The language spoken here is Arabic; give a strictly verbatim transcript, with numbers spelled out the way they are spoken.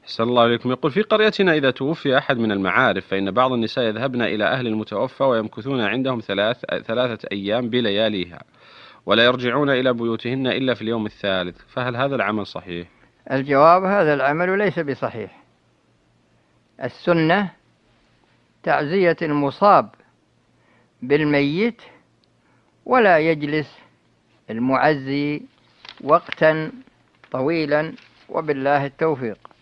أحسن الله عليكم. يقول: في قريتنا إذا توفي أحد من المعارف فإن بعض النساء يذهبن إلى أهل المتوفى ويمكثون عندهم ثلاث ثلاثة أيام بلياليها، ولا يرجعون إلى بيوتهن إلا في اليوم الثالث، فهل هذا العمل صحيح؟ الجواب: هذا العمل ليس بصحيح. السنة تعزية المصاب بالميت، ولا يجلس المعزي وقتا طويلا، وبالله التوفيق.